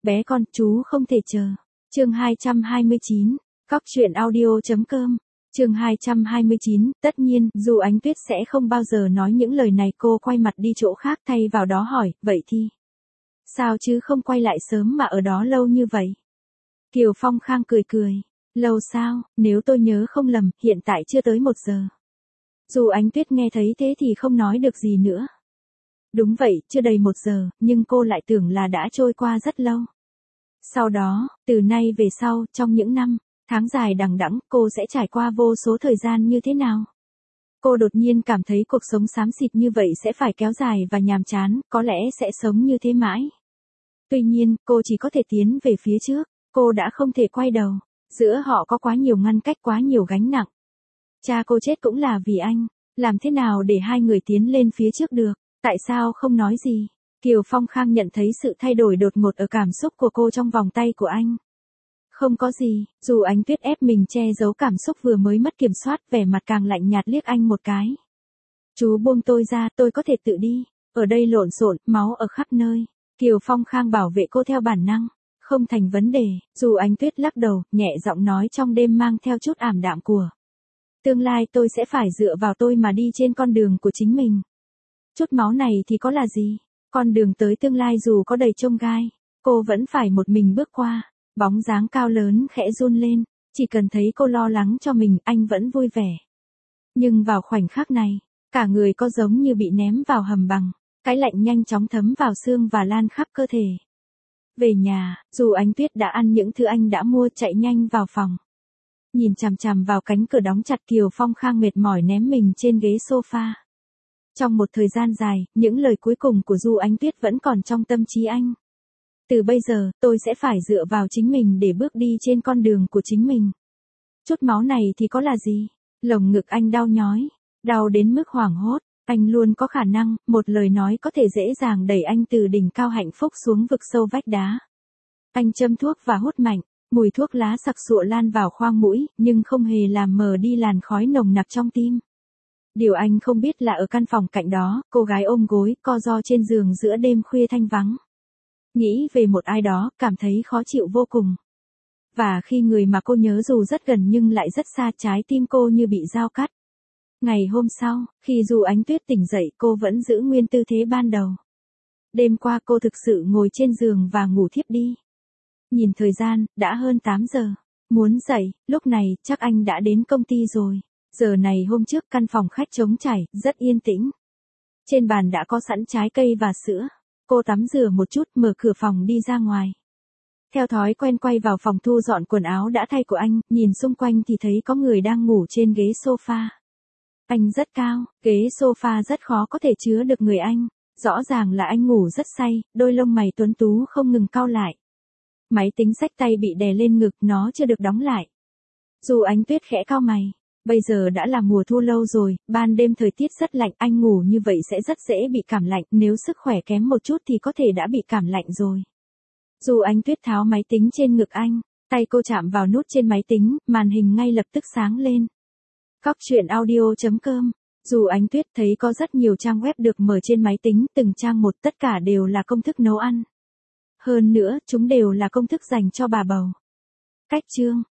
Bé con, chú không thể chờ. Chương 229, cóc truyện audio.com. Chương 229, tất nhiên, dù Ánh Tuyết sẽ không bao giờ nói những lời này, cô quay mặt đi chỗ khác thay vào đó hỏi, vậy thì sao chứ không quay lại sớm mà ở đó lâu như vậy? Kiều Phong Khang cười cười, lâu sao, nếu tôi nhớ không lầm, hiện tại chưa tới 1 giờ. Dù Ánh Tuyết nghe thấy thế thì không nói được gì nữa. Đúng vậy, chưa đầy 1 giờ, nhưng cô lại tưởng là đã trôi qua rất lâu. Sau đó, từ nay về sau, trong những năm, tháng dài đằng đẵng, cô sẽ trải qua vô số thời gian như thế nào? Cô đột nhiên cảm thấy cuộc sống xám xịt như vậy sẽ phải kéo dài và nhàm chán, có lẽ sẽ sống như thế mãi. Tuy nhiên, cô chỉ có thể tiến về phía trước, cô đã không thể quay đầu. Giữa họ có quá nhiều ngăn cách, quá nhiều gánh nặng. Cha cô chết cũng là vì anh, làm thế nào để hai người tiến lên phía trước được? Tại sao không nói gì? Kiều Phong Khang nhận thấy sự thay đổi đột ngột ở cảm xúc của cô trong vòng tay của anh. Không có gì, dù Ánh Tuyết ép mình che giấu cảm xúc vừa mới mất kiểm soát, vẻ mặt càng lạnh nhạt liếc anh một cái. Chú buông tôi ra, tôi có thể tự đi. Ở đây lộn xộn, máu ở khắp nơi. Kiều Phong Khang bảo vệ cô theo bản năng. Không thành vấn đề, dù Ánh Tuyết lắc đầu, nhẹ giọng nói trong đêm mang theo chút ảm đạm của. Tương lai tôi sẽ phải dựa vào tôi mà đi trên con đường của chính mình. Chút máu này thì có là gì? Con đường tới tương lai dù có đầy chông gai, cô vẫn phải một mình bước qua. Bóng dáng cao lớn khẽ run lên, chỉ cần thấy cô lo lắng cho mình, anh vẫn vui vẻ. Nhưng vào khoảnh khắc này, cả người có giống như bị ném vào hầm băng, cái lạnh nhanh chóng thấm vào xương và lan khắp cơ thể. Về nhà, dù Ánh Tuyết đã ăn những thứ anh đã mua, chạy nhanh vào phòng. Nhìn chằm chằm vào cánh cửa đóng chặt, Kiều Phong Khang mệt mỏi ném mình trên ghế sofa. Trong một thời gian dài, những lời cuối cùng của Du Ánh Tuyết vẫn còn trong tâm trí anh. Từ bây giờ, tôi sẽ phải dựa vào chính mình để bước đi trên con đường của chính mình. Chút máu này thì có là gì? Lồng ngực anh đau nhói, đau đến mức hoảng hốt. Anh luôn có khả năng, một lời nói có thể dễ dàng đẩy anh từ đỉnh cao hạnh phúc xuống vực sâu vách đá. Anh châm thuốc và hút mạnh, mùi thuốc lá sặc sụa lan vào khoang mũi, nhưng không hề làm mờ đi làn khói nồng nặc trong tim. Điều anh không biết là ở căn phòng cạnh đó, cô gái ôm gối, co ro trên giường giữa đêm khuya thanh vắng. Nghĩ về một ai đó, cảm thấy khó chịu vô cùng. Và khi người mà cô nhớ dù rất gần nhưng lại rất xa, trái tim cô như bị dao cắt. Ngày hôm sau, khi dù Ánh Tuyết tỉnh dậy, cô vẫn giữ nguyên tư thế ban đầu. Đêm qua cô thực sự ngồi trên giường và ngủ thiếp đi. Nhìn thời gian, đã hơn 8 giờ. Muốn dậy, lúc này, chắc anh đã đến công ty rồi. Giờ này hôm trước, căn phòng khách trống trải, rất yên tĩnh. Trên bàn đã có sẵn trái cây và sữa. Cô tắm rửa một chút, mở cửa phòng đi ra ngoài. Theo thói quen quay vào phòng thu dọn quần áo đã thay của anh, nhìn xung quanh thì thấy có người đang ngủ trên ghế sofa. Anh rất cao, ghế sofa rất khó có thể chứa được người anh. Rõ ràng là anh ngủ rất say, đôi lông mày tuấn tú không ngừng cau lại. Máy tính xách tay bị đè lên ngực, nó chưa được đóng lại. Dù Ánh Tuyết khẽ cau mày. Bây giờ đã là mùa thu lâu rồi, ban đêm thời tiết rất lạnh, anh ngủ như vậy sẽ rất dễ bị cảm lạnh, nếu sức khỏe kém một chút thì có thể đã bị cảm lạnh rồi. Dù Ánh Tuyết tháo máy tính trên ngực anh, tay cô chạm vào nút trên máy tính, màn hình ngay lập tức sáng lên. cóc truyện audio.com. Dù Ánh Tuyết thấy có rất nhiều trang web được mở trên máy tính, từng trang một, tất cả đều là công thức nấu ăn. Hơn nữa, chúng đều là công thức dành cho bà bầu. Cách chương.